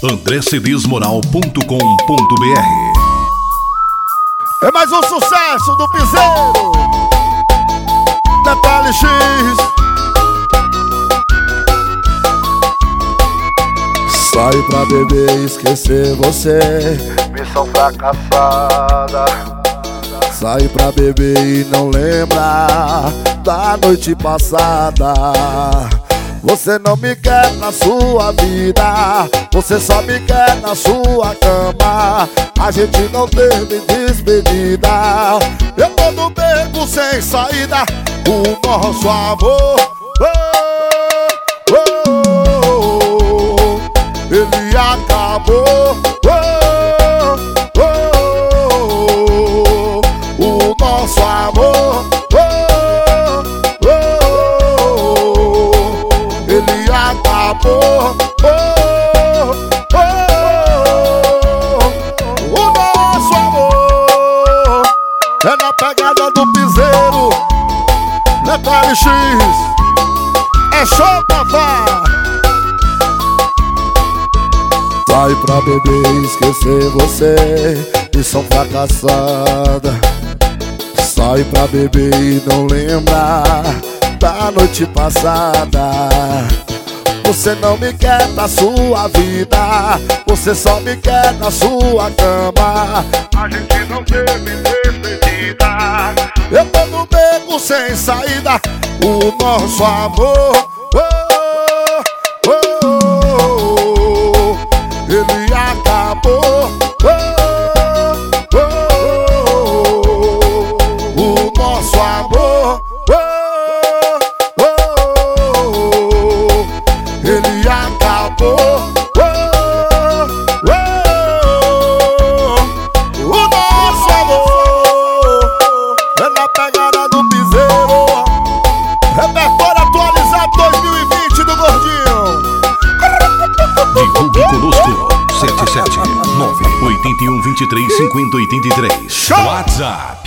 andrecedesmoral.com.br. É mais um sucesso do Piseiro, Detalhe X. Saio pra beber e esquecer você, Missão fracassada. saio pra beber e não lembra da noite passada. Você não me quer na sua vida, você só me quer na sua cama. A gente não teve despedida, eu tô no beco sem saída. O nosso amor, ele acabou. O nosso amor, ele acabou. O nosso amor é na pegada do Piseiro, Detalhe X. É show, papá. Saio pra beber e esquecer você, missão fracassada. Saio pra beber e não lembrar da noite passada. Você não me quer pra sua vida, você só me quer na sua cama. A gente não teve despedida, Eu tô no beco sem saída. O nosso amor, ele acabou. O nosso amor, ele acabou. O nosso amor é na pegada do Piseiro, repertório atualizado 2020 do Gordinho. Divulgue conosco 779-8123-5083. WhatsApp